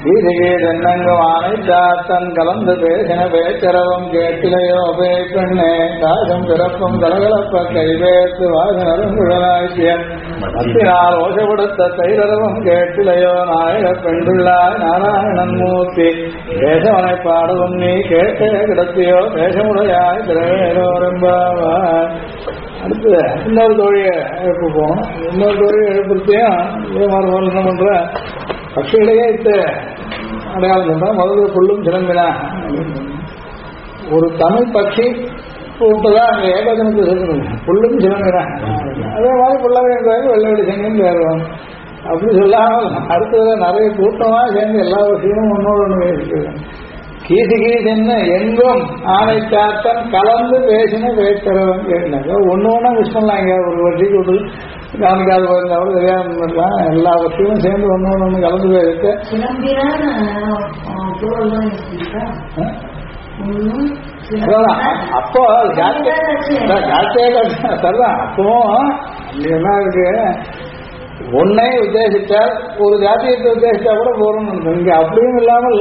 வீதிகே தென்னங்குவானை சாத்தன் கலந்து பேசின பேச்சரவம் கேட்டிலையோ பே பெண்ணே காசும் பிறப்பும் கலகலப்ப கைவேத்து வாசனரும் குழலாய்ச்சியம் மத்தினால் ஓசப்படுத்த தைரவம் கேட்டிலையோ நாயக பெண்டுள்ளாய் நாராயணன் மூர்த்தி தேசவனை பாடவும் நீ கேட்டே கிடத்தியோ தேசமுடையாய் திரவேலோரம்பாவாய். அடுத்து இன்னொரு தோழியை எழுப்புப்போம். இன்னொரு தோழியை எழுப்புறதையும் இதே மாதிரி போல என்ன பண்ற பட்சிகளையே இட்டு அடையாளம் சொல்றேன். முதல்ல புல்லும் சிலம்பினா ஒரு தமிழ் பட்சி கூப்பிட்டுதான் அங்கே ஏகோதனத்தை சொல்லுங்க. புல்லும் சிலம்பினா அதே மாதிரி புள்ளவே வெள்ளவெளி செங்கன்னு பேருவோம். அப்படி சொல்லாமல் அடுத்தது நிறைய கூட்டமாக சேர்ந்து எல்லா விஷயமும் ஒன்னோடு ஒன்று பேசிக்கிறேன். கீசு கீசுன்னு எங்கும் ஆணை சாத்தன் கலந்து பேசின பேச்சரவன் கேட்டாங்க. ஒன்று ஒன்றா மிஸ் பண்ணலாங்க. ஒரு வட்டிக்கு விட்டு கவனிக்காத போயிருந்தாலும் தெரியாமலாம் எல்லா வட்டியும் சேர்ந்து ஒன்று ஒன்று கலந்து போயிருக்கு. அப்போ சரிதான். அப்பவும் என்ன இருக்கு, ஒன்னை உத்தேசித்தால் ஒரு ஜாத்தியத்தை உத்தேசித்தா கூட போறோம். இங்க அப்படியும் இல்லாமல்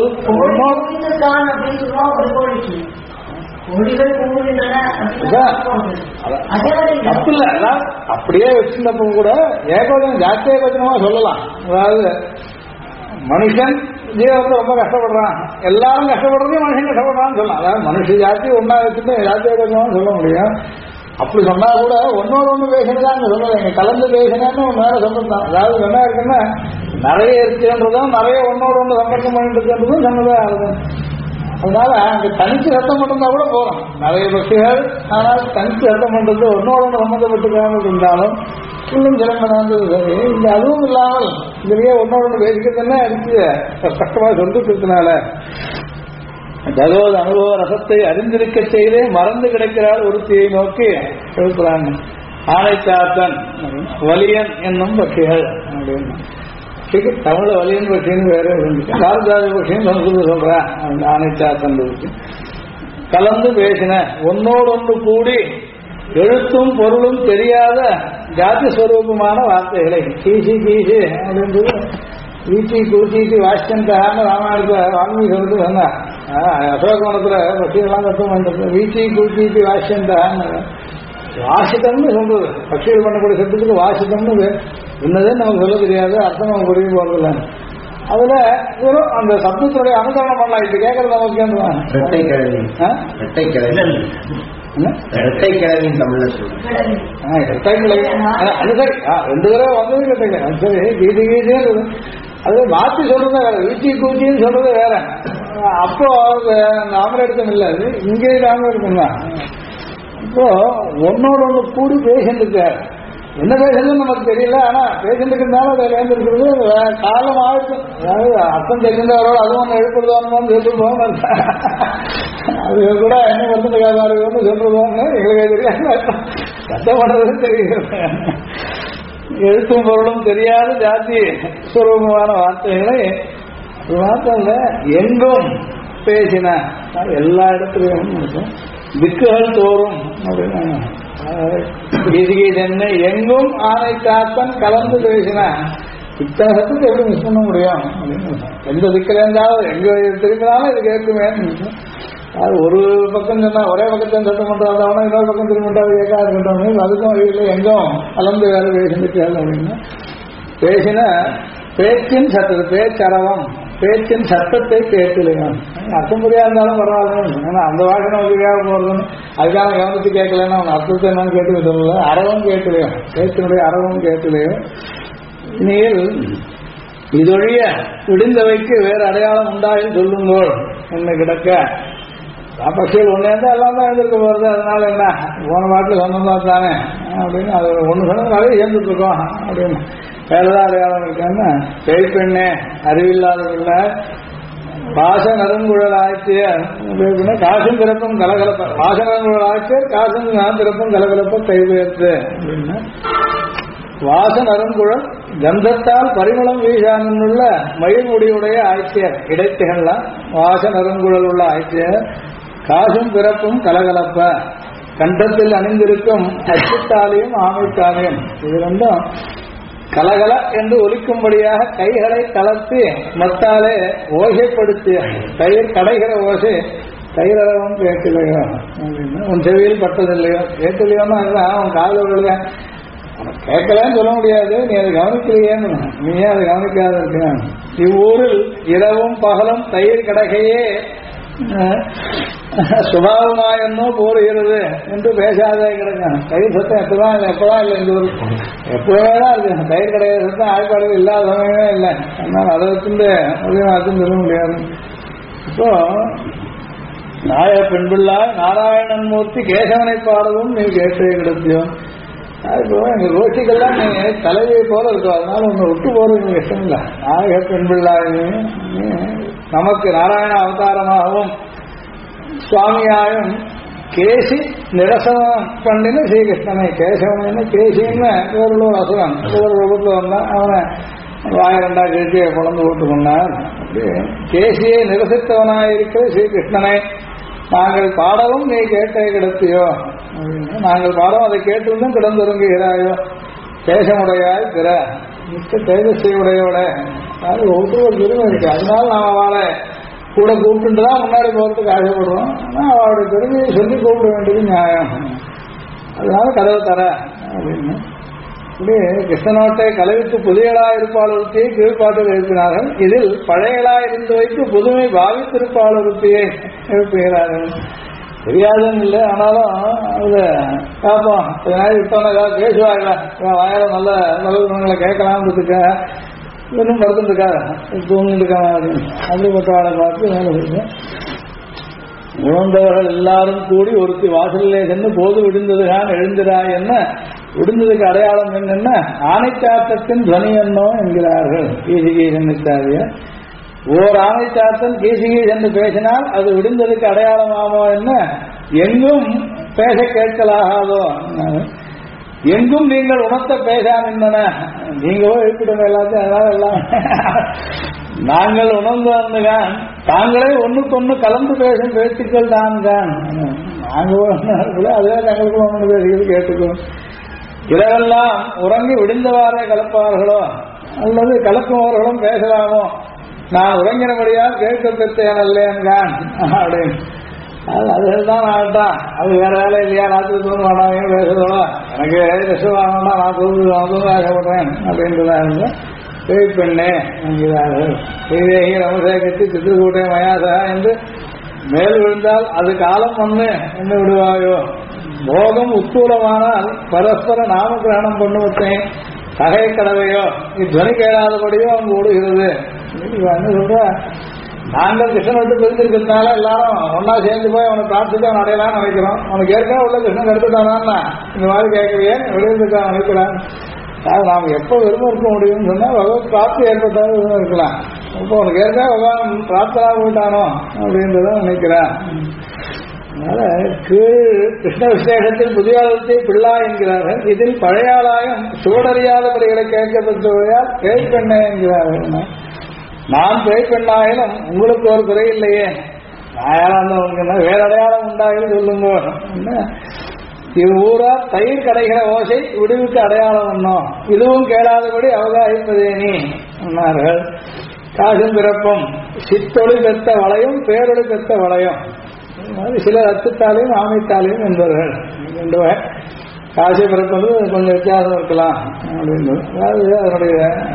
தப்பு இல்ல. அப்படியே வச்சிருந்தப்ப கூட ஏகோதம் ஜாத்திய கோச்சனமா சொல்லலாம். அதாவது மனுஷன் ஜீவத்தை ரொம்ப கஷ்டப்படுறான், எல்லாரும் கஷ்டப்படுறதையும் மனுஷன் கஷ்டப்படுறான்னு சொல்லலாம். அதாவது மனுஷ ஜாத்தி ஒன்னா வச்சுட்டு ஜாத்திய கோச்சனமா சொல்ல முடியும். அப்படி சொன்னா கூட ஒன்னோட ஒண்ணு பேசினதான் சொல்லலைங்க. கலந்து பேசினேன்னு ஒன்னு வேற சொல்லிருந்தான். அதாவது என்ன இருக்குன்னா நிறைய இருக்குன்றதும் நிறைய ஒன்னோட ஒண்ணு சம்பந்தம் பண்ணிட்டு இருக்குன்றதும் சொன்னதே ஆகுது. அதனால அங்க தனிச்சு சத்தம் மட்டும்தா கூட போறோம். நிறைய பக்திகள் ஆனால் தனிச்சு சத்தம் பண்றது ஒன்னோட ஒண்ணு சம்பந்தப்பட்டுக்காமல் இருந்தாலும் இன்னும் சிறந்தது சரி. இங்க அதுவும் இல்லாமல் இதுலயே ஒன்னோட ஒண்ணு பேசிக்கிறதுன்னா இருக்கு கஷ்டமா சொல்லிட்டு பகவத் அனுபவ ரசத்தை அறிந்திருக்க செய்தே மறந்து கிடைக்கிறாள் ஒருத்தியை நோக்கி எழுப்புறாங்க. ஆனைச்சாத்தன் வலியன் என்னும் பட்சிகள் அப்படின்னு தமிழ வலியன் பட்சின்னு வேற இருந்துச்சு. பாரதாஜ பட்சின்னு சமஸ்கிருத சொல்றேன். அந்த ஆனைச்சாத்தன் பட்சி கலந்து பேசின ஒன்னோடு ஒன்று கூடி எழுத்தும் பொருளும் தெரியாத ஜாதி ஸ்வரூபமான வார்த்தைகளை கீசி கீசி அப்படின்றது வீட்டி கூட்டிட்டு வாசிச்சன்டான்னு ராமாயணத்துல வால்மீகி சொல்லிட்டு சொன்னார். அசோகவனத்துல பட்சிகள்லாம் கட்டம் பண்றது வீட்டி கூட்டிட்டு வாசிச்சன்டான்னு வாசித்தம்னு சொல்றது. பட்சிகள் பண்ணக்கூடிய சப்தத்துக்கு வாசித்தம்னு என்னதே நமக்கு சொல்ல தெரியாது, அர்த்தம் நமக்கு புரிய போறதில்ல. அதுல வெறும் அந்த சப்தத்துடைய அனுகரணம் பண்ணலாம். இப்ப கேட்கறது நமக்கு ரெண்டு தடவை வந்தது கேட்டீங்க. சரி கீதி கீதின்னு அது மாற்றி சொல்றது வேற, வீட்டி கூட்டின்னு சொல்றது வேற. அப்போ நாமரேடுத்தம் இல்லை, அது இங்கே நாமரேடுத்தம் தான். இப்போ ஒன்னோட ஒன்று கூடி பேசிட்டு இருக்காரு. என்ன பேசுறதுன்னு நமக்கு தெரியல. ஆனா பேசிட்டு இருக்கிறதுனால அதை வேண்டிருக்கிறது காலம் ஆயிடுச்சு. அதாவது அர்த்தம் தெரிஞ்சவரோட அதுவும் ஒன்று எழுப்புறதோன்னு சொல்லிருப்போம். அது கூட என்ன பண்ணுறதுக்காக சொல்றதோன்னு எங்களுக்கு தெரியாது. சத்தம் பண்றது தெரியுது. எழுத்தும் பொருளும் தெரியாத ஜாதி சுரூபமான வார்த்தைகளை வார்த்தை எங்கும் பேசின எல்லா இடத்துலையும் திக்குகள் தோறும் அப்படின்னு என்ன எங்கும் ஆணை காத்தன் கலந்து பேசின இத்தனை சத்தத்தை எப்படி மிஸ் பண்ண முடியும் அப்படின்னு எந்த திக்கில இருந்தாலும் எங்க திரும்பினாலும் இது கேட்குமே. அது ஒரு பக்கம் சொன்னா ஒரே பக்கத்தையும் சத்தம் பண்றாங்க, இன்னொரு பக்கம் திரும்பிட்டா கேட்காது இருக்கட்டும். அதுக்கும் வழியில் எங்கும் கலந்து வேற பேசிட்டு அப்படின்னு பேசின பேச்சின் சத்தத்தை பேச்சரவம் பேச்சின் சத்தத்தை கேட்கலையா அர்த்தம் புரியா இருந்தாலும் பரவாயில்ல. ஏன்னா அந்த வாசனை நமக்கு கேட்க போறதுன்னு அதுக்கான கவனித்து கேட்கலன்னா அவங்க அர்த்தத்தை என்னன்னு கேட்டு சொல்லல. அறவும் கேட்கலையோ பேச்சினுடைய அறவும் கேட்கலையோ. இனியில் இதொழிய விடுந்தவைக்கு வேறு அடையாளம் உண்டாயில் சொல்லுங்கோள் என்ன கிடக்க பட்சிகள் ஒன்று இருந்தால் எல்லாம் தான் எழுந்திருக்க போகிறது. அதனால என்ன போன பாட்டில் சொன்னதா தானே அப்படின்னு அது ஒன்று சொன்னது நிறைய சேர்ந்துட்டு இருக்கோம் அப்படின்னு வேறதான் அடையாளம் இருக்கான்னு பெண்ணே அறிவில்லாதவர்கள பாச நறுங்குழல் ஆட்சியர் காசும் பிறப்பும் கலகலப்ப பாச நறுங்குழல் ஆட்சியர் காசும் பிறப்பும் கலகலப்ப கைவேற்று அப்படின்னா வாச நறுங்குழல் கந்தத்தால் பரிமளம் வீசானுள்ள மயில்முடியுடைய ஆட்சியர் இடைத்திகள்லாம் வாச நறுங்குழல் உள்ள ஆட்சியர் காசும் பிறப்பும் கலகலப்ப கண்டத்தில் அணிந்திருக்கும் அச்சுத்தாலையும் ஆமைத்தாலையும் இது ரெண்டும் கலகல என்று ஒலிக்கும்படியாக கைகளை கலத்தி மத்தாலே ஓசைப்படுத்திய தயிர் கடைகிற ஓசை தயிரளவும் கேட்கலையோ அப்படின்னு உன் செவியில் பட்டதில்லையோ கேட்கலையோன்னா அதுதான் அவன் காதல் விழுக கேட்கலன்னு சொல்ல முடியாது. நீ அதை கவனிக்கலையேன்னு நீயே அதை கவனிக்காத இருக்க. இவ்வூரில் இரவும் பகலும் தயிர் கடகையே சுபாவமாயன்னோ போடுகிறது என்று பேசாதே கிடக்கான். தயிர் சத்தம் எப்பதான் இல்லை இந்த ஊர் எப்பவே தான் இருக்கு. தயிர் கடையை சத்தம் ஆய்ப்பாடுகள் இல்லாத சமயமே இல்லை. அதனால அதை வச்சுட்டு அதிகமாச்சுன்னு சொல்ல முடியாது. இப்போ நாய பெண்பிள்ளா நாராயணன் மூர்த்தி கேசவனை பாடவும் நீ கேட்டே கிடத்தியோ. இப்போ எங்க கோஷ்டிகள்லாம் நீ தலைவியை போல இருக்கும். அதனால உன்னை விட்டு போறது இஷ்டம் இல்லை. நாயக பெண்பிள்ளா நமக்கு நாராயண அவதாரமாகவும் சுவாமியாயும் கேசி நிரசனம் பண்ணின ஸ்ரீகிருஷ்ணனை கேசவன கேசின்னு ஒரு அசுரன் ஒரு ரூபத்தில் வந்தான். அவனை வாயிரண்டா கேட்டியை குழந்து போட்டு கொண்டார். கேசியை நிரசித்தவனாயிருக்கிற ஸ்ரீகிருஷ்ணனை நாங்கள் பாடவும் நீ கேட்டே கிடத்தியோ அப்படின்னு. நாங்கள் பாடவும் அதை கேட்டிருந்தும் கிடந்திருங்குகிறாயோ தேசமுடையாய் பிற மிக்க தேஜஸ்வி உடையோட அது ஒவ்வொரு பெருமை இருக்கு. அதனால நாம் அவளை கூட கூப்பிட்டு தான் முன்னாடி போகிறதுக்கு ஆசைப்படுறோம். ஆனால் அவளுடைய பெருமையை சொல்லி கூப்பிட வேண்டியது நியாயம். அதனால கதவை தர அப்படின்னு இப்படி கிருஷ்ணனோட்டை கலவித்து புதியலா இருப்பாளருத்தியை கீழ்பாட்டில் எழுப்பினார்கள். இதில் பழையலா இருந்து வைத்து புதுமை பாவித்திருப்பாளருத்தியை எழுப்புகிறார்கள். தெரியாதுன்னு இல்லை, ஆனாலும் அது பார்ப்போம். விட்டோம்னா ஏதாவது பேசுவாங்க வாயில நல்ல நல்ல குணங்களை கேட்கலாம்ன்றதுக்காக இன்னும் மறந்துருக்காங்க தூங்கிட்டுருக்காங்க அப்படின்னு அப்படிப்பட்டவாளை பார்த்து வேலை செய்யுங்க. உணர்ந்தவர்கள் எல்லாரும் கூடி ஒருத்தி வாசலிலே சென்று போது விடுந்ததுதான் எழுந்திராய் என்ன விடுந்ததுக்கு அடையாளம் என்னென்ன ஆணைச்சாத்தத்தின் துவனி என்னோ என்கிறார்கள் கீசிகீசன்னிச்சாரிய. ஓர் ஆணைச்சாத்தன் கீசிகீஸ் என்று பேசினால் அது விடுந்ததுக்கு அடையாளமாமோ என்ன எங்கும் பேச கேட்கலாகாதோ எங்கும் நீங்கள் உணர்த்த பேசாம நீங்களோ எழுப்பிடுங்க எல்லாத்தையும். அதனால எல்லாம் நாங்கள் உணர்ந்து வந்துதான் தாங்களே ஒண்ணுக்கு ஒண்ணு கலந்து பேசும் பேச்சுக்கள் தான் தான் நாங்கள் அதே தங்களுக்கு ஒன்று பேசுகிறது கேட்டுக்கோ. இரவெல்லாம் உறங்கி விடுந்தவாறே கலப்பார்களோ அல்லது கலக்குமவர்களும் பேசலாமோ நான் உறங்கினபடியால் கேட்க பெற்றேன் அல்லேன்கான் அப்படின்னு. அதுதான் ஆகட்டான். அது வேற வேலை இல்லையா ராத்திரி தூங்க வேண்டாம் பேசுறதோட எனக்கு ரெஸ்ட் வாங்கணும்னா நான் தூங்க ஆசைப்படுறேன் அப்படின்றதா இருந்த பேய் பெண்ணே என்கிறார்கள். ஸ்ரீதேகி ரமசேகத்தி சித்திரக்கூட்டை மயாசா என்று மேல் விழுந்தால் அது காலம் வந்து என்ன விடுவாயோ போகம் உத்தூலமானால் பரஸ்பர நாம கிரகணம் பண்ணுவத்தேன் தகை கடவையோ இத்துவனி கேளாதபடியோ அங்கு ஓடுகிறது. என்ன சொல்ற நாங்கள் கிருஷ்ணன் விட்டு பிரிஞ்சிருக்கிறதுனால எல்லாரும் ஒன்னா சேர்ந்து போய் அவனை பிரார்த்திச்சு அவன் அடையலாம்னு நினைக்கிறோம். அவனுக்கு ஏற்கனவே உள்ள கிருஷ்ணன் எடுத்துட்டானா இந்த மாதிரி கேட்கலையே வெளியிருக்கான் நினைக்கிறான். நாம் எப்போ விரும்ப இருக்க முடியும்னு சொன்னா பகவத் பிராப்தி ஏற்பட்டாலும் விரும்ப இருக்கலாம். இப்போ உனக்கு ஏற்கனவே பகவான் பிராப்தனா போயிட்டானோ அப்படின்றத நினைக்கிறான். அதனால கீழ் கிருஷ்ண விசேஷத்தில் புதியாளத்தை பிள்ளா என்கிறார்கள். இதில் பழையாளாயம் சுவடறியாதபடிகளை கேட்கப்பட்டவையால் பேய் பெண்ணை என்கிறார்கள். நான் பேய் பெண்ணாயினும் உங்களுக்கு ஒரு குறை இல்லையே நாயாளம் வேற அடையாளம் உண்டாகும் சொல்லுங்க. இவ்வூரா தயிர் கடைகிற ஓசை விடுவிக்கு அடையாளம் ஒன்னும் இதுவும் கேளாதபடி அவகாசிப்பதே நீ சொன்னார்கள். காசும் பிறப்பும் சித்தொழி பெற்ற வளையும் பேரொழி பெற்ற வளையும் சிலர் அத்துத்தாலையும் ஆமைத்தாலையும் என்பவர்கள். காசி பிறப்பது கொஞ்சம் வித்தியாசம் இருக்கலாம் அப்படின்னு. அதாவது அதனுடைய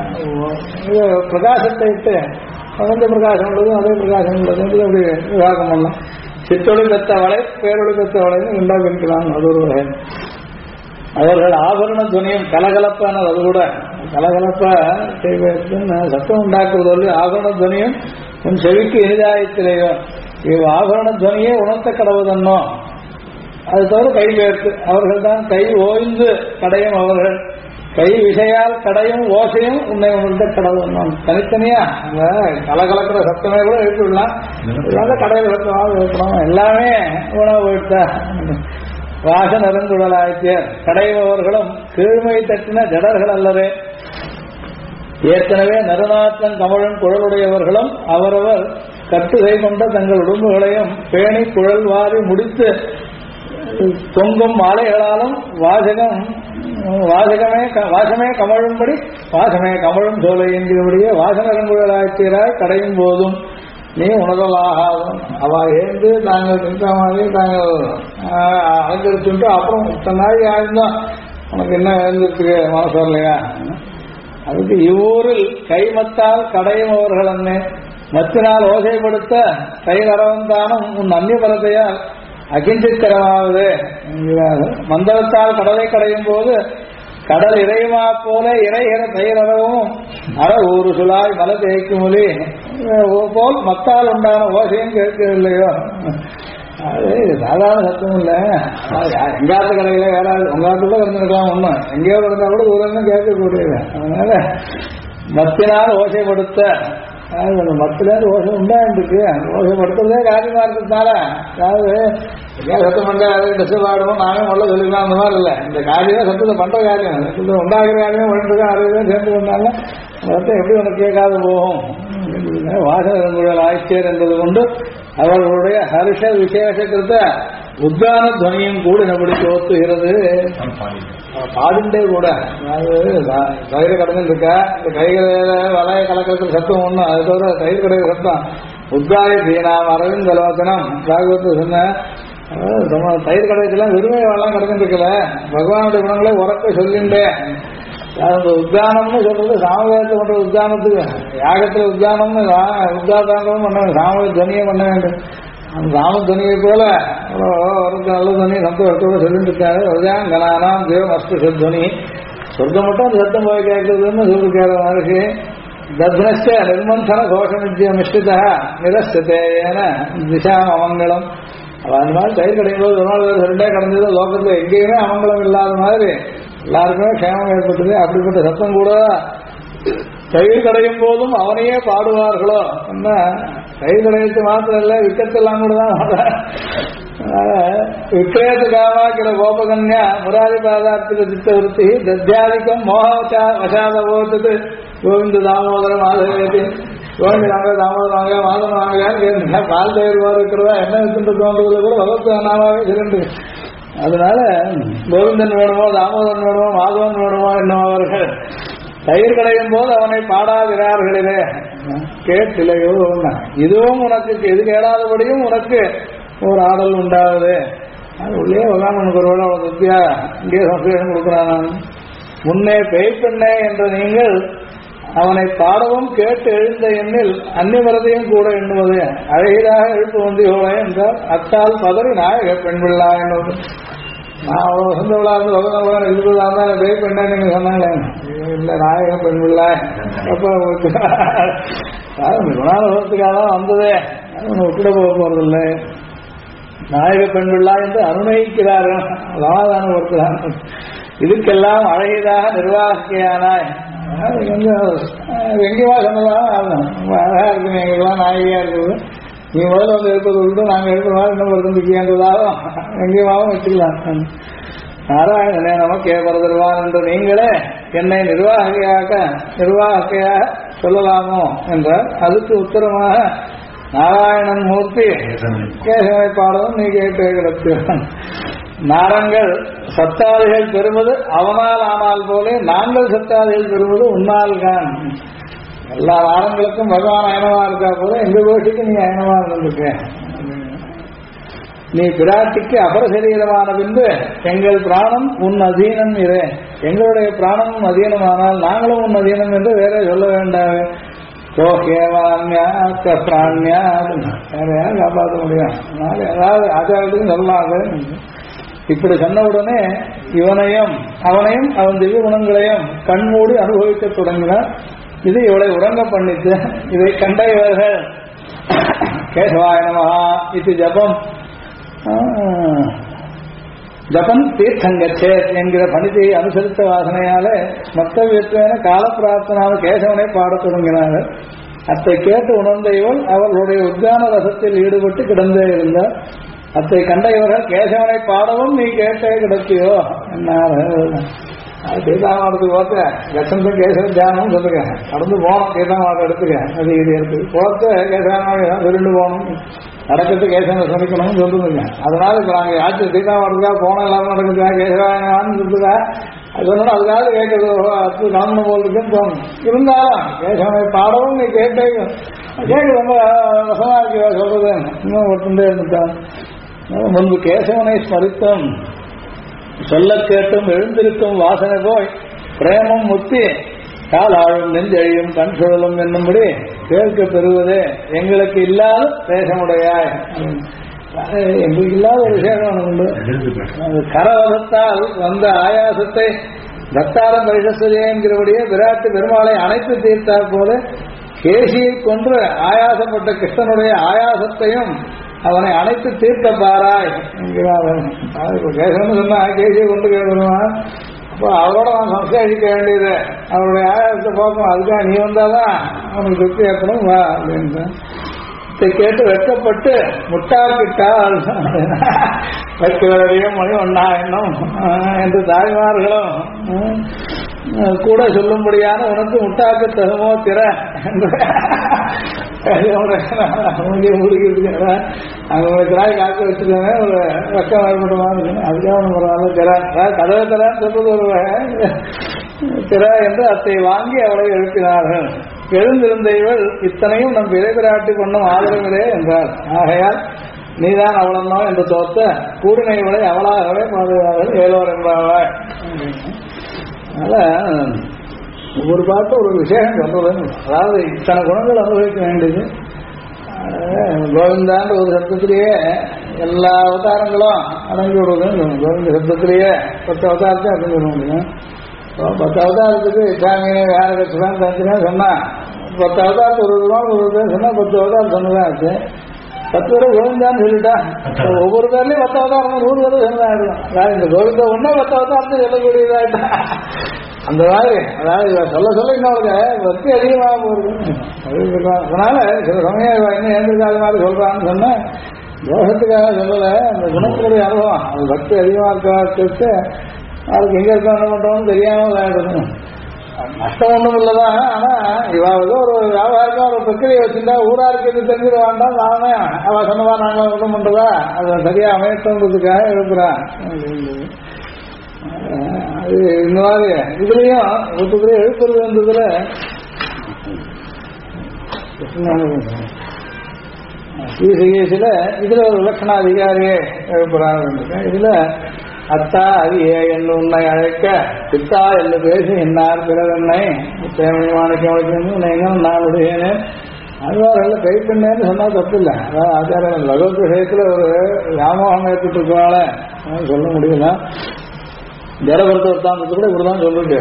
பிரகாசத்தை விட்டு பகந்த பிரகாசம் உள்ளது அதே பிரகாசம் உள்ளது அப்படி விவாகம் பண்ணலாம். சித்தொழி பெற்ற வளை பேரொழி பெற்ற வளையும் உண்டாக்கிக்கலாம். அது ஒரு வகை. அவர்கள் ஆபரண துணியும் கலகலப்பானது. அது கூட கலகலப்பா செய்வதற்கு சத்தம் உண்டாக்குவதோடு ஆபரண துணியும் உன் செவிக்கு இனிதாயத்திலேயோ இவ் ஆபரண துணியே உணர்த்த கடவுதன்னோ. அது தவிர கை வேர்த்து அவர்கள் தான் கை ஓய்ந்து கடையும் அவர்கள் கை விசையால் கடையும் ஓசையும் உன்னை உணர்த்த கடவுள் தனித்தனியா கலகலக்கிற சத்தமே கூட எழுப்பிடலாம். கடையில் சத்தமாக இருக்கணும் எல்லாமே உணவு போயிட்டா வாச நறுங்குடலாய்த்தியர் கடைபவர்களும் கீழ்மை தட்டின ஜடர்கள் அல்லவே. ஏற்கனவே நறுநாத்தன் கமழன் குழலுடையவர்களும் அவரவர் கட்டுகை கொண்ட தங்கள் உடம்புகளையும் பேணி குழல் வாரி முடித்து தொங்கும் மாலைகளாலும் வாசகம் வாசமே கமழும்படி வாசமே கமழும் சோலை என்கிறபடியே வாசனரங்குழலாய்த்தீராய் கடையும் போதும் நீ உணரலாகாதும் அவ ஏந்து தாங்கள் சிந்தாமாவே தாங்கள் அலங்கரிச்சுட்டு அப்புறம் இத்தனை நாள் ஆயிருந்தோம் உனக்கு என்ன எழுந்திருக்கு மனசு இல்லையா? அதுக்கு இவ்வூரில் கைமத்தால் கடையும் அவர்கள் அண்ணே மத்தினால் ஓசைப்படுத்த கை வரவந்தானும் உன் அந்நியபரத்தையால் அகிஞ்சிக்கரமாவது என்கிறார்கள். மந்தரத்தால் கடலை கடையும் போது கடல் இறையுமா போல இறைகிற தயிரவும் அற ஊரு சுழாய் மலை தேய்க்கும் மொழி போல் மத்தால் உண்டான ஓசையும் கேட்கவில்லையோ? அது சாதாரண சத்தம் இல்லை. எங்காத்து கடையில வேறாது உங்காத்துக்குள்ள இருந்துருக்கலாம் ஒன்றும் எங்கேயோ இருந்தா கூட தூரம் கேட்கக்கூடியது. அதனால மத்தினால் ஓசைப்படுத்த அந்த மத்திலேருந்து ஓசை உண்டாயிருக்கு. ஓசைப்படுத்துறதே காரியமா இருக்கிறதுனால அதாவது சத்தம் பண்ற டிஸ்டர்ப் ஆகணும் நானே முதல்ல சொல்லிக்கலாம் அந்த மாதிரி இல்லை. இந்த காரியம் சத்தத்தை பண்ற காரியம் சத்தத்தை உண்டாகிற காரியம் பண்ணிட்டு அறுபது சேர்ந்து பண்ணாலும் சத்தம் எப்படி உனக்கு கேட்காது போகும். வாசகங்கள் ஆய்ச்சியர் என்பது கொண்டு அவர்களுடைய ஹர்ஷ விசேஷத்தை உத்தான துவனியும் கூட எப்படி தோத்துகிறது. பாடுண்டே கூட தயிர கடந்து இருக்கா இந்த கைகளில வலைய கலக்கிறதுக்கு சத்தம் ஒண்ணும் அது தவிர தயிர் கிடைக்கிற சத்தம் உத்தாய தீனாம் அரவிந்த் கலோசனம் ராகவத்தை சொன்ன தயிர் கடைக்கெல்லாம் வெறுமை எல்லாம் கிடந்துட்டு இருக்கல பகவானுடைய குணங்களை உறக்க சொல்லிண்டேன். உத்தானம்னு சொல்றது சாமவேதத்தை பண்ற உத்தானத்துக்கு யாகத்துல உத்தானம்னு உத்தாதானம் பண்ண சாமவேத துவனியை பண்ண வேண்டும். அந்த ராம துவனியை போல ஒரு நல்ல துவனி சந்தோஷத்தோட சொல்லிட்டு இருக்காரு. அதுதான் கனானாம் தேவ மஸ்து சத்வனி சொர்க்கம் மட்டும் அந்த சத்தம் போய் கேட்கறதுன்னு சொல்லிருக்காரு. அவருக்கு தத்னச்ச நிர்மந்தன கோஷமித்ய மிஷ்டிதா நிரஸ்தேன திசாம் அமங்கலம். அந்த மாதிரி தயிர் கிடைக்கும் போது ஒரு நாள் ரெண்டே கடந்தது லோகத்துல எங்கேயுமே அமங்கலம் இல்லாத மாதிரி எல்லாருக்குமே க்ஷேமம் ஏற்பட்டது. அப்படிப்பட்ட சத்தம் கூட தயிர் கடையும் போதும் அவனையே பாடுவார்களோ என்ன? தயிர் கடையத்து மாத்திரம் இல்லை விக்கத்தெல்லாம் கூட தான் விக்கிரயத்துக்காக கோபகன்யா முராரி பாதார்த்திக சித்தவருத்தி தத்தியாதிக்கம் மோகவச்சா வசாத போட்டது கோவிந்த தாமோதரம் மாதவேதி கோவிந்த வாங்க தாமோதரம் வாங்க மாதம் வாங்கலான்னு கேட்டு பால் தயிர் போர் இருக்கிறதா என்ன வித்துட்டு தோன்றதுல கூட பகவத் நாமாவே சிறண்டு. அதனால கோவிந்தன் வேணுமோ தாமோதரன் வேணுமோ மாதவன் வேணுமோ என்னமோ அவர்கள் தயிர் கடையும் போது அவனை பாடாகிறார்களே கேட்டிலையோ. இதுவும் உனக்கு இது கேடாதபடியும் உனக்கு ஒரு ஆடல் உண்டாகுது. அது உள்ளே உட்காந்து உனக்கு ஒரு வேலை அவ்வளோ திருப்தியா இங்கே சம்ஸ்கிருதம் கொடுக்குறான். முன்னே பெய்ப்பெண்ணே என்ற நீங்கள் அவனை பாடவும் கேட்டு எழுந்த எண்ணில் அந்நியமரதையும் கூட எண்ணுவது அழகிதாக எழுப்பு வந்தியோட என்றால் அத்தால் பதறி நாயக பெண் பிள்ளா என்னது. நான் அவ்வளோ வசந்த விழா இருந்து வகுதான் இருபதாம் தான் பெய் பெண்ணே நீங்க சொன்னாங்களே இல்லை நாயக பெண் பிள்ளா அப்போ குணானுபவத்துக்காக தான் வந்ததே விட்டுட போக போறதில்லை. நாயக பெண் பிள்ளா என்று அனுமதிக்கிறார்கள் சமாதானம் கொடுக்கிறான். இதுக்கெல்லாம் அழகிதாக நிர்வாகியானாய் எங்கேவா சொன்னதான் அழகா இருக்குங்க எங்கெல்லாம் நாயகியா இருக்குது. நீ முதல்ல வந்து இருப்பது உண்டு நாங்கள் இருக்கிற இன்னும் இருந்துக்கின்றதாகவும் எங்கேயாவும் வச்சுக்கலாம். நாராயணனே நமக்கே பரதருவான் என்று நீங்களே என்னை நிர்வாகியாக சொல்லலாமோ என்றார். அதுக்கு உத்தரமாக நாராயணன் மூர்த்தி கேசவனை பாடவும் நீ கேட்டு கிடக்கிறான். நாரங்கள் சத்தாதிகள் பெறுவது அவனால் ஆனால் போலே நாங்கள் சத்தாதிகள் பெறுவது உன்னால் தான். எல்லா நாரங்களுக்கும் பகவான் அயனமா இருக்கா போல எங்க கோஷிக்கு நீ அயனமா இருந்திருக்க. நீ பிராட்டிக்கு அபரசரீரமான பின்பு எங்கள் பிராணம் உன் அதீனம் இரு. எங்களுடைய பிராணமும் அதீனமானால் நாங்களும் உன் அதீனம் என்று வேற சொல்ல வேண்டாம். கோகேவான்யா பிராண்யா வேறையா காப்பாற்ற முடியும். அதனால ஏதாவது ஆச்சாரத்துக்கும் சொல்லாது. இப்படி சொன்னவுடனே இவனையும் அவனையும் அவன் திவ்ய குணங்களையும் கண்மூடி அனுபவிக்க தொடங்கினார். இது இவளை உறங்க பண்ணித்து. இதை கண்ட இவர்கள் கேசவாய நமஹா இது ஜபம் தீர்த்தங்கச்சே என்கிற பணித்தை அனுசரித்த வாசனையாலே மத்தவியத்துவன கால பிரார்த்தனான கேசவனை பாடத் தொடங்கினார்கள். அத்தை கேட்டு உணர்ந்த இவள் அவர்களுடைய உத்தான ரசத்தில் ஈடுபட்டு கிடந்தே இருந்தார். அத்தை கண்ட இவர்கள் கேசவனை பாடவும் நீ கேட்டே கிடத்தியோ என்னார்கள். அது தீர்த்தாமாவட்டத்துக்கு போத்த லட்சம் கேசவ தியானம் சொல்லுங்க. கடந்து போனோம் தீர்த்தாமாவட்டம் எடுத்துக்க. அது இது எடுத்து போத்த கேசவனாக விருண்டு போகணும் நடக்கிறது கேசவனை சமைக்கணும்னு சொல்லுங்க. அதனால இப்ப நாங்க ஆட்சி தீர்த்தாமாவட்டத்துக்காக போனோம் எல்லாரும் நடக்குதுக்கா கேசவாயனான்னு சொல்லுதா அது சொன்னா அதுக்காக கேட்கறது அது கிளம்பணும் போல் இருக்குன்னு தோணும். இருந்தாலும் கேசவனை பாடவும் நீ கேட்டே கேட்க ரொம்ப வசமா இருக்கு சொல்றது. இன்னும் ஒட்டுண்டே இருந்துட்டான். முன்பு கேசவனை ஸ்மரித்தம் சொல்ல கேட்டும் எழுந்திருக்கும் வாசனை போய் பிரேமம் முத்தி காலாழும் நெஞ்சழியும் கண் சுழலும் என்னும்படி கேட்க பெறுவதே எங்களுக்கு இல்லாத தேசமுடையாய். எங்களுக்கு இல்லாத ஒரு விசேஷம் உண்டு. கரவதத்தால் வந்த ஆயாசத்தை தத்தாரம் பரிசஸ்வதியே என்கிறபடியே விராட்டு பெருமாளை அணைத்து தீர்த்தார் போல கேசியை கொன்று ஆயாசப்பட்ட கிருஷ்ணனுடைய ஆயாசத்தையும் அவனை அணைத்து தீர்த்த பாராய் என்கிறார்கள். கேசவன் சொன்னா கேசியை கொண்டு கேட்கணுமா? அப்போ அவரோட நான் சம்சாரிக்க வேண்டியது அவருடைய ஆயாசத்தை பார்க்கணும். அதுக்காக நீ வந்தாதான் அவனுக்கு திருப்தி ஏற்படும் வா அப்படின்னு கேட்டு வெட்கப்பட்டு முட்டாக்கிட்டால் வைக்கவரையும் மணி ஒன்னா என்னும் என்று தாய்மார்களும் கூட சொல்லும்படியான உனக்கு முட்டாக்கு தகுமோ திற முடிக்கிறது அவங்க திராய் காக்க வச்சுக்கோங்க ஒரு வெக்கம் ஏற்படுமா அதுக்காக ஒன்று பரவாயில்ல திற கதவை தரான்னு சொல்றது ஒரு திற என்று அத்தை வாங்கி அவளை எழுப்பினார்கள். எழுந்திருந்த இவள் இத்தனையும் நம் இறைபிராட்டி பண்ணும் ஆதரவிலே என்றார். ஆகையால் நீதான் அவளன்னோ என்று தோத்த கூடினை இவளை அவளாகவே பாதுகாவல் ஏலோர் என்பாள். அதனால ஒவ்வொரு பாட்டும் ஒரு விசேஷம் சொல்றது. அதாவது இத்தனை குணங்கள் அனுபவிக்க வேண்டியது. கோவிந்தான்ற ஒரு சப்தத்திலேயே எல்லா அவதாரங்களும் அடங்கி விடுவதுன்னு கோவிந்த சப்தத்திலேயே 10 அவதாரத்தையும் அடங்கி விட முடியும். 10 அவதாரத்துக்கு சாமியை வேற கட்சிதான் தந்துனா சொன்னா 10 அவதாரத்து ஒரு ரூபாய் சொன்னா 10 அவதாரம் சொன்னதான் ஆச்சு. 10 பேரை கோவிந்தான்னு சொல்லிட்டா ஒவ்வொரு பேர்லயும் 10 அவதாரம் 100 பேரும் சொன்னதாயிடும். அதாவது இந்த கோவிந்த ஒன்னா 10 அவதாரத்தை சொல்லக்கூடியதாயிட்டா அந்த மாதிரி. அதாவது சொல்ல சொல்ல இன்னொரு பக்தி அதிகமாக போகுது. அதனால சில சமயம் இன்னும் எழுந்திருக்காத மாதிரி சொல்றான்னு சொன்னா தோஷத்துக்காக சொல்லல. அந்த குணத்தினுடைய அனுபவம் அது பக்தி அதிகமா இருக்க அதுக்கு எங்க இருக்க என்ன பண்றோம்னு தெரியாம ஆயிடணும். நஷ்டம் ஒன்றும் இல்லதான். ஆனா இவாவது ஒரு வியாபாரமா ஒரு பிரக்கிரியை வச்சுட்டா ஊரா இருக்கிறது தெரிஞ்சிட வேண்டாம். நானே அவ சொன்னவா நாங்களும் ஒன்றும் பண்றதா அதை சரியா அமையத்தோன்றதுக்காக எழுப்புறான். அது இந்த மாதிரி இதுலயும் ஒருத்தரையும் எழுப்புறதுன்றதுல சில இதுல ஒரு விலட்சண அதிகாரியே எழுப்புறாங்க. இதுல அத்தா அரியே என்று உன்னை அழைக்க சித்தா என்று பேசி என்னார் பிறவென்னை தேவையானக்கு உன்னை எங்க நான் விடுவேனே அதுவாரில் கைப்பண்ணேன்னு சொன்னா தப்பு இல்லை. அதாவது ஆச்சாரம் பகவத் விஷயத்துல ஒரு வியாமோகம் ஏற்பட்டு இருக்கவாள சொல்ல முடியல. ஜடபரத்தாந்தத்து கூட இப்படிதான் சொல்லிட்டு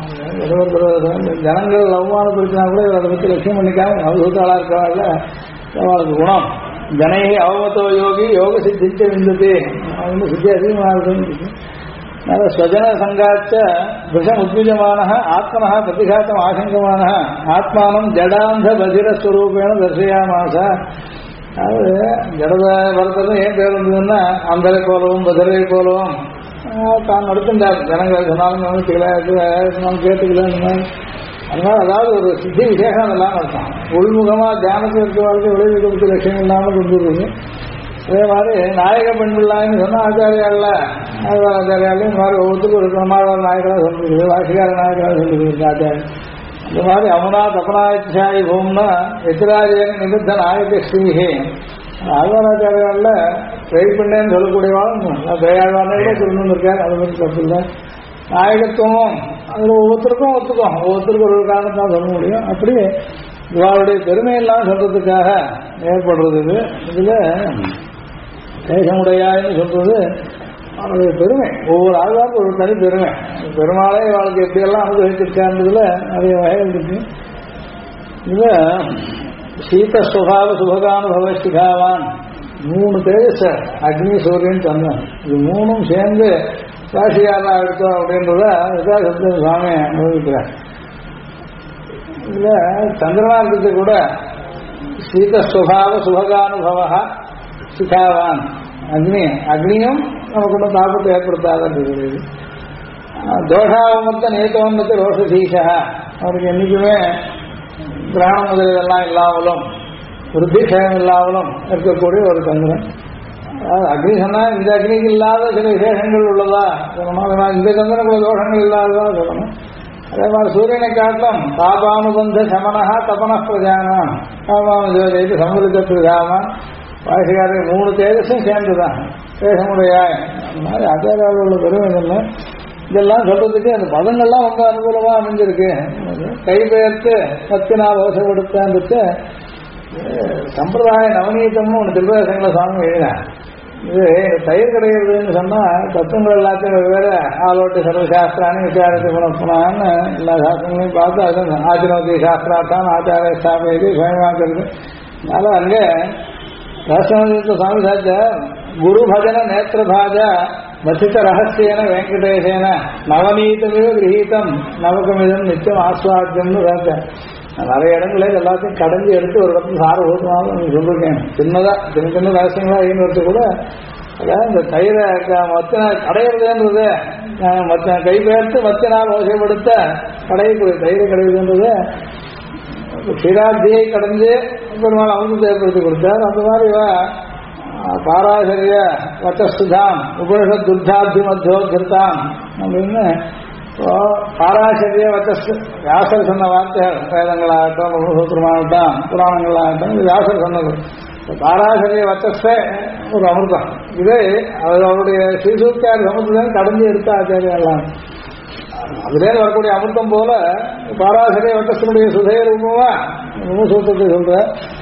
ஜனங்கள் அவமானப்படுத்தினா கூட அதை பற்றி லட்சியம் பண்ணிக்காம அவசூத்தாளா இருக்கவாள் அவளுக்கு குணம் ஜனை அவமத்தோ யோகி யோக சித்திச்ச விந்தது அவங்க சித்தி அதிகமாக இருக்குன்னு. அதனால ஸ்வஜன சங்காச்ச விஷம் உத்விஜமான ஆத்மனா பிரதிகாத்தம் ஆசங்கமான ஆத்மானம் ஜடாந்த பதிரஸ்வரூபேன தர்சயாமாச. அதாவது ஜடத வரதம் ஏன் பேர் வந்ததுன்னா அந்தரை போலவும் பதிரை போலவும் தான் நடத்துட்டார். ஜனங்கள் சொன்னாலும் சொன்னாலும் கேட்டுக்கல. அதனால அதாவது ஒரு சித்தி விசேஷம் அதெல்லாம் அர்த்தம். உள்முகமா தியானத்தில் இருக்க வாழ்க்கை விளைவிக்க லட்சியம் இல்லாமல் கொண்டுருது. அதே மாதிரி நாயக பெண்பிள்ளான்னு சொன்னா ஆச்சாரியால ஆச்சாரியாலையும் இந்த மாதிரி ஒவ்வொருத்தருக்கும் ஒரு பிரமாதார நாயகராக சொல்லிருக்கு, வாசிகார நாயகராக சொல்லிருக்கு ஆச்சாரியம். அந்த மாதிரி அமுனா தபனாச்சாரி பூம்னா எத்திராஜன் நிமித்த நாயக ஸ்ரீஹே ஆழ்வாராச்சாரியால ட்ரை பண்ணேன்னு சொல்லக்கூடியவாளும் தயாழ்வானே கூட சொல்லணும்னு இருக்காரு. அது மாதிரி தப்பு இல்லை. நாயகத்துவம் அதில் ஒவ்வொருத்தருக்கும் ஒவ்வொருத்தருக்கும் ஒரு காரணத்தான் சொல்ல முடியும். அப்படி இவாளுடைய பெருமையெல்லாம் சொல்றதுக்காக ஏற்படுறது இது. இதுல தேசமுடையான்னு சொல்றது அவனுடைய பெருமை. ஒவ்வொரு ஆழ்வாருக்கும் ஒரு தனி பெருமை. பெருமாளே இவாளுக்கு எப்படியெல்லாம் அனுபவிச்சிருக்கான்றதுல நிறைய வகைகள் இருக்கு. இதுல சீத சுகாவ சுபகானுபவ சிகாவான் 3 தேஜஸ் அக்னி சூரியன் சந்திரன் இது 3ம் சேர்ந்து ராசியாரா எடுத்தோம் அப்படின்றத சத்தியம் சுவாமி அனுபவிக்கிறார். இதுல சந்திரனார்க்கு கூட சீதஸ்வபாவ சுபகானுபவ சிகாவான் அக்னியும் நமக்கு ஒன்றும் தாக்கத்தை ஏற்படுத்தாது. தோஷாவமத்த நேத்தோன்னத்து ரோஷதீஷா அவருக்கு என்னைக்குமே கிரகணம் முதல் இதெல்லாம் இல்லாமலும் விருத்திஷயம் இல்லாமலும் இருக்கக்கூடிய ஒரு சந்திரன். அக்னி சொன்னா இந்த அக்னிக்கு இல்லாத சில விசேஷங்கள் உள்ளதா சொல்லணும், இந்த சந்திரகுல தோஷங்கள் இல்லாததா சொல்லணும். அதே மாதிரி சூரியனை காட்டிலும் தாபானுபந்த சமனஹா தபன பிரஜானா தாபானு சமுதிரத்திற்காம பாஷிகாரர் 3 தேஜஸும் சேர்ந்துதான் தேசமுடையாய். அந்த மாதிரி ஆச்சாரியால் உள்ள பெருமை இல்லை. இதெல்லாம் சொல்றதுக்கு அந்த பதங்கள்லாம் ரொம்ப அனுகூலமா அமைஞ்சிருக்கு. கைபெயர்த்து 10 நாள் வசப்படுத்த சம்பிரதாய நவநீதம்னு ஒன்று திருவேசங்களை சுவாமி எழுதினேன். இது தயிர் கிடைக்கிறதுன்னு சொன்னா தத்துவங்கள் எல்லாத்தையும் வெவ்வேறு ஆலோட்டு சர்வசாஸ்திரானி விசாரத்தை புனப்புனான்னு எல்லா சாஸ்திரங்களையும் பார்த்து அது ஆச்சனோதி சாஸ்திராத்தான் ஆச்சாரிய ஸ்தாபதி சுயமாக்கிறது. அதனால அங்கே ராஷ்டிரமதித்த சுவாமி சாச்ச குரு பஜன நேத்திரபாஜ வசித்த ரகசியன வெங்கடேசேன நவநீதமிவ கிரகீதம் நவகமிதம் நிச்சயம் ஆஸ்வாத்தியம்னு சாச்சேன். நிறைய இடங்களே எல்லாத்தையும் கடைஞ்சி எடுத்து ஒரு இடத்துல சார ஊற்றினாலும் நீங்க சொல்லிருக்கேன். சின்னதா சின்ன சின்ன ரகசியங்களா ஈன்னு கூட அதாவது இந்த தயிரை மத்தின கடையிறதுன்றது கைபெயர்த்து 10 நாள் வசைப்படுத்த கடையக்கூடிய தயிரை கடையுதுன்றது க்ஷீராப்தியை கடைஞ்சு பெருமாள் அமுதத்தை ஏற்படுத்தி கொடுத்தார். அந்த மாதிரி பாராசரிய வச்சஸ்துதாம் உபனிஷத் துர்தாப்தி மத்தியோகிருத்தாம் அப்படின்னு பாராசரிய வச்சஸ்து வியாசர் சொன்ன வார்த்தைகள் வேதங்களாகட்டும் பிரம்மசூத்திரமாகட்டும் புராணங்களாகட்டும் இது வியாசர் சொன்னது. பாராசரிய வச்சஸ்தே ஒரு அமிர்தம். இது அவருடைய ஸ்ரீசூத்தியார் சமுத்திரம் கடந்து எடுத்த ஆச்சாரியெல்லாம் அதுலேயே வரக்கூடிய அமிர்தம் போல பாராசரிய வட்டத்தினுடைய சுதய ரூபமா பிரம்மசூத்திரத்தை சொல்ற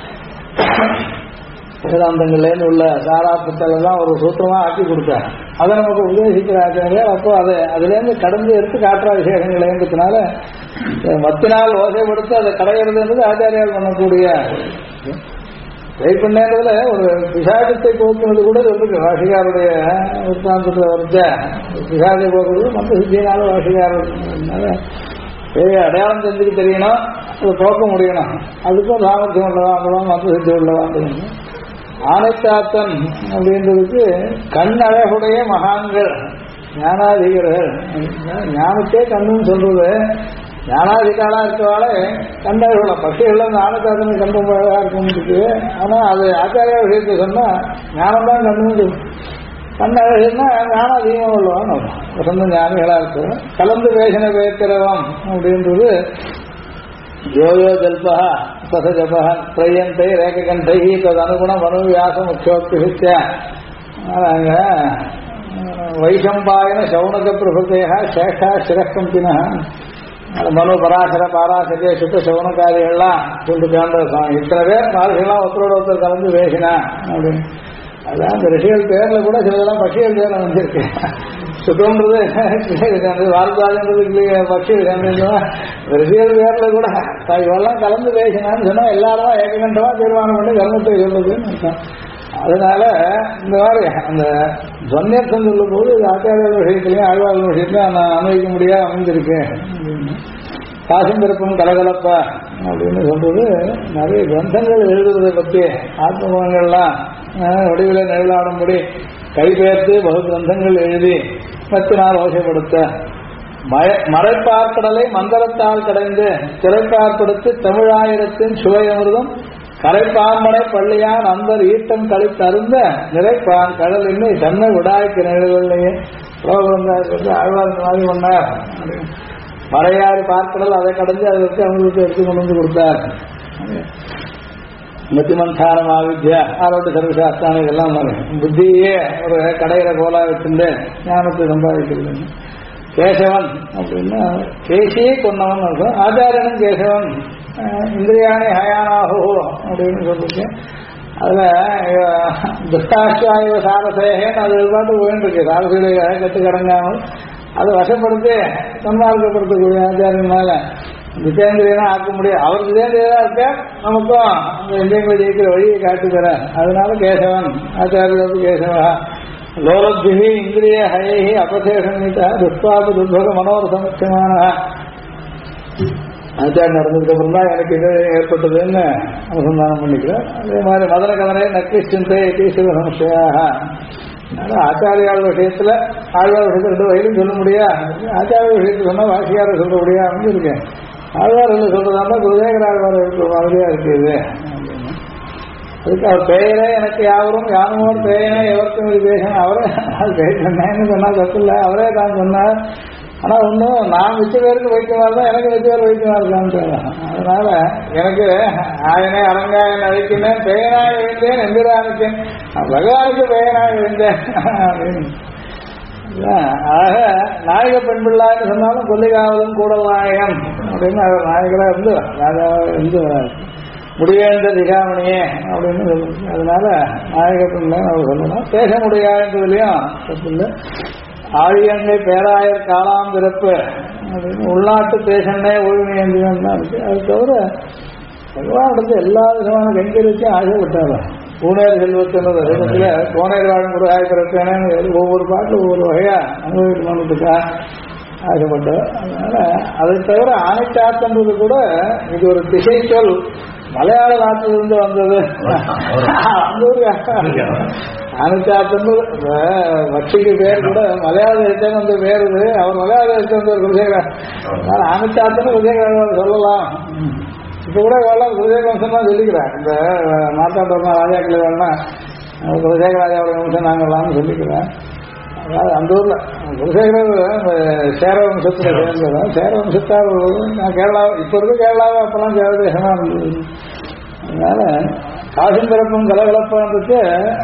வேதாந்தங்கள்லேருந்து உள்ள சாராபத்தல் எல்லாம் ஒரு சூத்திரமா ஆக்கி கொடுத்தார். அதை நமக்கு உபதேசிக்கிற ஆச்சாரியர் அப்போ அதை அதுலேருந்து கடந்து எடுத்து காட்டுற விசேஷங்களேன்றதுனால 10 நாள் ஓசைப்படுத்தி அதை கடையிறதுன்றது ஆச்சாரியால் பண்ணக்கூடிய கைப்பண்ணதுல ஒரு பிசாதத்தை போக்குறது கூட சொல்லிருக்கு. வாஷிகாருடைய விற்த்தாந்தத்தில் வரைச்ச பிசாதை போக்குறது மற்ற சித்தியினாலும் வாஷிகாரனால பெரிய அடையாளம் செஞ்சுக்கு தெரியணும், அதை போக்க முடியணும். அதுக்கும் சாமர்த்தியம் உள்ளதா அதுதான் மற்ற சித்தி உள்ளதா. ஆனைத்தாத்தன் அப்படின்றதுக்கு கண் அழகுடைய மகான்கள் ஞானாதிகர்கள் ஞானத்தே கண்ணுன்னு சொல்றது. ஞானாதிகாரா இருக்கவால கண்டவர்கள பக்திகள் அந்த ஆனத்தாத்தனை கண்டு இருக்குன்னு. ஆனா அது ஆச்சாரிய விஷயத்தை சொன்னா ஞானம் தான் கண்டு கண்ணழகுன்னா ஞானம் அதிகமாக உள்ளவான்னு வசந்த ஞானிகளா இருக்கு. கலந்து பேசின பேத்திரவம் அப்படின்றது யோயோ ஜல்பா சசஜபா பிரயந்தை ரேககண்டை தது அனுகுண மனுவியாசம் முக்கியோக்தி அங்க வைஷம்பாயன சௌனக பிரபுதேக சேஷா சிரக்கம்பின மனு பராசர பாராசரிய சுத்த சௌனகாரிகள்லாம் சொல்லிருக்காண்ட இத்தனை பேர் நாளைகள்லாம் ஒருத்தரோட ஒருத்தர் கலந்து பேசினா அப்படின்னு. அதான் அந்த ரிஷிகள் பேர்ல கூட சிலதெல்லாம் பட்சிகள் பேர்ல வந்திருக்கு. சுத்தம்ன்றது வார்த்தாதுன்றது பட்சிகள் ரிஷிகள் பேர்ல கூட இவெல்லாம் கலந்து பேசினான்னு சொன்னா எல்லாரும் ஏககண்டமா தீர்மானம் பண்ணி கர்மத்தை சொல்லுதுன்னு. அதனால இந்த மாதிரி அந்த ஜன்யர்த்தம் சொல்லும் போது ஆச்சாரிய விஷயத்திலையும் ஆழ்வார்கள் விஷயத்திலையும் நான் அனுபவிக்க முடியாது அமைஞ்சிருக்கேன். காசும் பிறப்பும் கலகலப்பா அப்படின்னு சொல்றது நிறைய கிரந்தங்கள் எழுதுறதை பற்றி ஆத்மகுணங்கள்லாம் வடிவில நிழலாடும்படி கைபெயர்த்து பகு கிரந்தங்கள் எழுதி 10 நாள் ஓசைப்படுத்த மறைப்பார்க்கடலை மந்திரத்தால் கடைந்து திரைப்பார்ப்படுத்தி தமிழாயிரத்தின் சுவையமிர்தம் கரைப்பாம்பனை பள்ளியான் அந்தர் ஈட்டம் கழித்து அருந்த நிறைப்பான் கடல் இன்னும் தன்மை விடாய்க்கு நிழல்லையே ஆழ்வார் மாதிரி பண்ணார். மறையாறு பார்க்கடல் அதை கடந்து அதை வச்சு அவங்களுக்கு எடுத்து கொண்டு வந்து கொடுத்தார். மத்திமந்தாரம் ஆவித்யா ஆரோட்டு சர்வசாஸ்திரான இதெல்லாம் புத்தியே ஒரு கடையில கோலா வச்சிருந்து ஞானத்தை சம்பாதிக்கிறது. கேசவன் அப்படின்னா கேசியே கொன்னவன் இருக்கும். ஆச்சாரியனும் கேசவன் இந்திரியானே ஹயானாகோ அப்படின்னு சொல்லிருக்கு. அதுல துஷ்டாஷ்டாய சாரசேகன் அது பாட்டு போயிருக்கு. சாரசீடைய கட்டு கடங்காமல் அதை வசப்படுத்தி சன்மார்க்கப்படுத்தக்கூடிய ஆச்சாரியன் மேல ஜிதேந்திரியனா ஆக்க முடியும். அவர் ஜிதேந்திரியனா இருக்க நமக்கும் அந்த இந்தியங்களை ஜெயிக்கிற வழியை காட்டுகிற. அதனால கேசவன் ஆச்சாரியர் கேசவா லோலப்தி இந்திரிய ஹயை அபசேஷனிதா துஷ்பாப துர்பக மனோர சமுச்சமான ஆச்சாரம் நடந்ததுக்கு அப்புறம் தான் எனக்கு இது ஏற்பட்டதுன்னு அனுசந்தானம் பண்ணிக்கிறேன். அதே மாதிரி மதன கதனை நக்கிஷ்டந்தை தீசிவ சமஸ்யாக ஆச்சாரியாள் விஷயத்துல ஆழ்வார் விஷயத்துல 2 வயலும் சொல்ல முடியா. ஆச்சாரிய விஷயத்துல சொன்னா வாசியார சொல்ல முடியா அப்படின்னு இருக்கேன். ஆழ்வார்கள் சொல்றதா குருதேகர் ஆழ்வார் இருக்கிற மாதிரியா இருக்குது. அதுக்கு அவர் பெயரே எனக்கு யாவரும் யானமோர் பெயரே எவருக்கும் இது பேசணும் அவரே சொன்னேன்னு சொன்னா தப்பு இல்லை, அவரே தான் சொன்னார். ஆனா ஒன்றும் நான் மிச்ச பேருக்கு வைக்கமா இருந்தா எனக்கு மிச்ச பேர் வைக்கமா இருக்கான்னு. அதனால எனக்கு ஆயனே அரங்காயன் அழைக்கினேன் பெயராக எழுந்தேன் எந்திரானுக்கேன் பகவானுக்கு பெயராக எழுந்தேன் அப்படின்னு. ஆக நாயக பெண் பிள்ளான்னு சொன்னாலும் கொல்லிகாவலும் கூடல் நாயகன் அப்படின்னு அவர் நாயகரா இருந்து ராஜாவா இருந்து முடிவேந்த திகாமணியே அப்படின்னு சொல்லுங்க. அதனால நாயக பெண்லாம் அவர் சொல்லணும். பேச முடியாதுன்றதுலயும் தப்பில்லை. ஆழியங்கை பேராயர் காலாம் பிறப்பு அப்படின்னு உள்நாட்டு பேசன்னே ஒழுங்கு எந்திரம் தான் இருக்கு. அது தவிர பகவானிடத்து எல்லா விதமான கைங்கரிச்சும் ஆசைப்பட்டார். பூனேர் செல்வத்தினது விதத்துல கோனேர் வாழும் ஒரு ஆயப்பிறப்பேனே ஒவ்வொரு பாட்டில் ஒவ்வொரு வகையா அனுபவிக்கணுன்றதுக்கா ஆசைப்பட்டார். அதனால அதை தவிர ஆணைச்சாத்தன்றது கூட இது ஒரு திசை சொல், மலையாள நாட்டிலிருந்து வந்தது. ஆணைச்சாத்தன் வட்சிக்கு பேர் கூட மலையாள தேசம் வந்து பேர் இது. அவர் மலையாள தேசம் வந்து ஒரு குலசேகரர். ஆணைச்சாத்தன்னு குலசேகர சொல்லலாம். இப்ப கூட எவ்வளவு குலசேகர வம்சம் தான் சொல்லிக்கிறேன். இந்த மாத்தாண்டவர்னா ராஜாக்கள் வேணா குலசேகர ராஜாவோட வம்சம் நாங்கள்லாம் சொல்லிக்கிறேன். அதாவது அந்த ஊர்ல குலசேகரர் இந்த சேர வம்சத்துல சேர்ந்ததான். சேர வம்சத்தார் நான் கேரளா இப்ப இருக்க கேரளாவை அப்பெல்லாம் சேர தேசமா இருந்தது. அதனால காசும் பிறப்பும் கலகலப்பான்றதுக்கு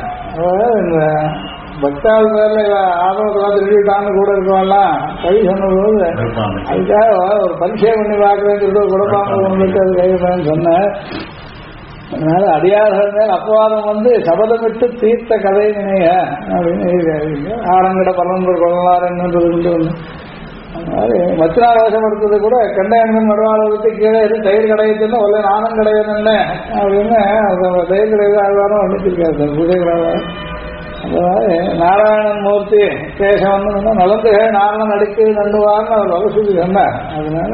இந்த பக்தாள் பேர்ல ஆபரத்தெல்லாம் திருடிட்டான்னு கூட இருக்கவாள்லாம் கவி சொன்னபோது அதுக்காக ஒரு பரிசை பண்ணி பார்க்கறேன்னு சொல்லிட்டு குடப்பாங்க வந்துட்டு அது கைவிடன்னு சொன்னேன். அதனால அடியார்கள் மேல் அப்பவாதம் வந்து சபதமிட்டு தீர்த்த கதை நினைய அப்படின்னு ஆரங்கிட பலன்பர் கொள்ளலாருன்றது. அதனால மத்தினார் வசப்படுத்தது கூட கண்டையன் மறுவாளத்துக்கு கீழே தயிர் கடையத்துன்னு ஒல்ல நானும் கிடையாது அப்படின்னு தயிர் கிடையாது ஆழ்வாரம் வண்டிச்சிருக்காரு பூஜைகளாக. அதாவது நாராயணன் மூர்த்தி கேசவன் நலந்துகள் நாரணன் அடிக்கு நண்டுவார்னு அவர் வகசூதி சொன்னார். அதனால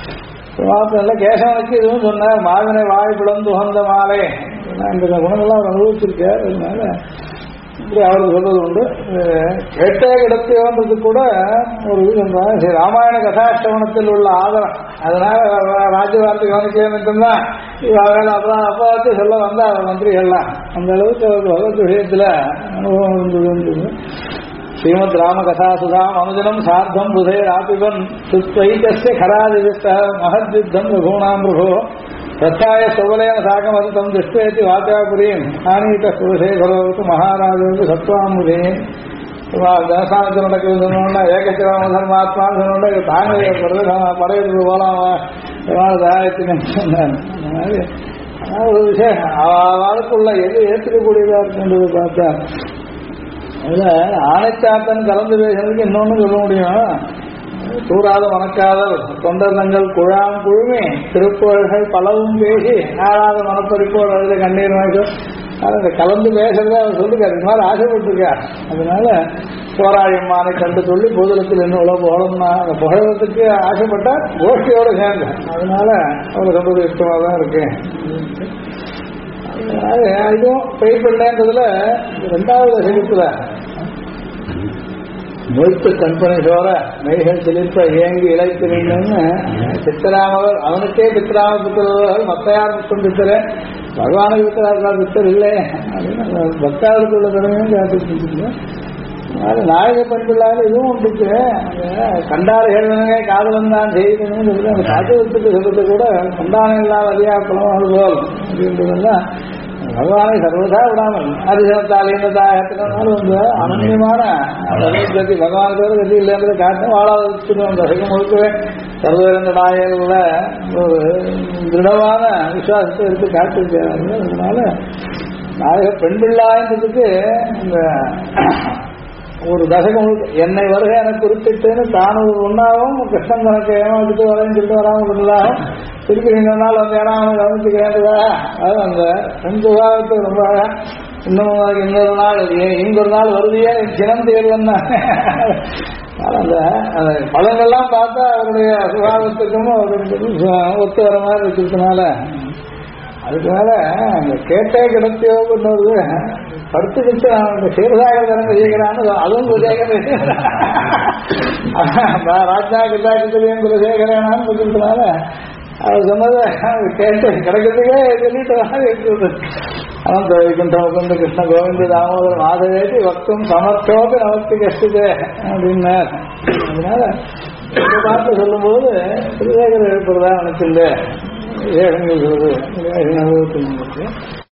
மாத்திர கேசவனுக்கு இதுவும் சொன்னார். மாவினை வாய் பிளந்து உகந்த மாலை இந்த குணங்கள்லாம் அவர் அனுபவிச்சிருக்கார். அதனால இப்படி அவருக்கு சொல்றது உண்டு. கேட்ட இடத்தையோன்றது கூட ஒரு இது சொன்னார். சரி ராமாயண கதாஷ்டவனத்தில் உள்ள ஆதரம் அதனால ராஜ்யவார்த்தை கவனிக்கதான் இவர்கள் அப்புறம் அப்பாவத்தை சொல்ல வந்தார் மந்திரிகள்லாம். அந்த அளவுக்கு அவருக்கு பகவத் விஷயத்துல அனுபவம் இருந்தது. ஸ்ரீமத் ராமகதாசுதாம் அனுஜனம் சார்த்தம் புதே ராபிபன் சுத்வைகஸ்ய கராதிவிஷ்ட மகத்யுத்தம் ரகுணாம் பிரபோ ரத்தாய சுவலேன சாகமதம் திருஷ்டேதி வாச்சாபுரீம் ஆனீத புருஷே பகவத்து மகாராஜனுக்கு சத்வாமுதே தேவஸ்தானத்தில் நடக்குது சொன்னோன்னா ஏகச்சிராம தர்மாத்மான்னு சொன்னோன்னா தாங்க படையிறது போலாமா தாயத்தின்னு சொன்னார். அந்த மாதிரி ஒரு விஷயம் அவளுக்குள்ள எது ஏற்றுக்கக்கூடியதா இருக்குன்றது பார்த்தா அதுல ஆணைச்சாத்தன் கலந்து பேசுறதுக்கு இன்னொன்னு சொல்ல முடியும். தூராத மணக்காதல் தொண்டர்கள் குழாம் குழுமே திருப்புகழ்கள் பலவும் பேசி ஆறாத மனப்பறிப்போர் அழுத கண்ணீர் வாய்க்கும் அதை கலந்து பேசுறத அவர் சொல்லிருக்காரு. இது மாதிரி ஆசைப்பட்டிருக்கார். அதனால போராயம்மானை கண்டு சொல்லி பொதுலத்தில் என்ன உலக போகணும்னா அந்த புகழத்துக்கு ஆசைப்பட்டா கோஷ்டியோடு சேர்ந்து அதனால அவர் சொல்றது இஷ்டமா தான் இருக்கு. இதுவும் பெய்பிள்ளைன்றதுல ரெண்டாவது தசகத்துல மொய்த்து கற்பனை சோர மெய்கள் சிலிர்ப்ப இயங்கி இழைத்து நின்று சித்தராமவர் அவனுக்கே பித்தராம புத்தர்கள் மற்ற யார் புத்தம் பித்தர பகவானுக்கு பித்தரார் பித்தர் இல்லை அப்படின்னு பக்தாவுக்கு உள்ள திறமையும் காத்துட்டு. அது நாயக பண்பில்லாத இதுவும் உண்டுக்கு கண்டார்கள் காதலன் தான் செய்யணும்னு சொல்லி அந்த காத்துவத்துக்கு சொல்றது கூட கண்டானம் இல்லாத அதிகாரப்பலம் அது போல் அப்படின்றதெல்லாம் பகவானை சர்வதா விடாமல் அதிசனத்தால் தாயத்தினாலும் வந்து அனன்யமான கதி பகவானுக்கு கதி இல்லைன்றதை காட்டும் வாழாத அந்த சகம் முழுக்கவே சர்வந்த நாயகங்கள ஒரு திருடமான விசுவாசத்தை எடுத்து காட்டிருக்கிறாங்க. அதனால நாயக பெண் பிள்ளான்றதுக்கு இந்த ஒரு தசகம் என்னை வருகை எனக்கு குறிப்பிட்டுன்னு தானும் ஒன்றாகவும் கிருஷ்ணன் தனக்கு ஏமாத்திட்டு வரேன்னு சொல்லிட்டு வராமல் இருந்தாலும் திருப்பி இந்த நாள் வந்து ஏனாம கவனிச்சுக்கிறேன்டா அது அந்த ரெண்டு சுகாதத்துக்கு ரொம்ப இன்னும் இன்னொரு நாள் இன்னொரு நாள் வருதியே சினம் தேர்வன்னா அந்த பழங்கள்லாம் பார்த்தா அவருடைய சுகாதத்துக்கும் அவருக்கு ஒத்து வர மாதிரி இருக்கிறதுனால அதுக்கு மேல அந்த கேட்டே கிடத்தியோன்னு படுத்துக்கிட்டு அவனுக்கு சீர்தாக திறந்து செய்கிறான்னு அதுவும் குலசேகரன் ராஜா கிட்டாக்கிட்டையும் குலசேகரனான்னு சொல்லிட்டனால அவர் சொன்னதை கேட்டு கிடைக்கிறதுக்கே சொல்லிட்டு இருக்குது. அனந்த வைகுண்ட முகுந்த கிருஷ்ண கோவிந்த தாமோதர மாதவேதி வக்தும் சமர்த்தோடு நமக்கு கஷ்டதே அப்படின்னார். அதனால இந்த பாட்டு சொல்லும்போது திருவேகர் எழுப்புறதா நினைச்சிருந்த ஏகங்கள் சொல்றது அனுபவத்தில்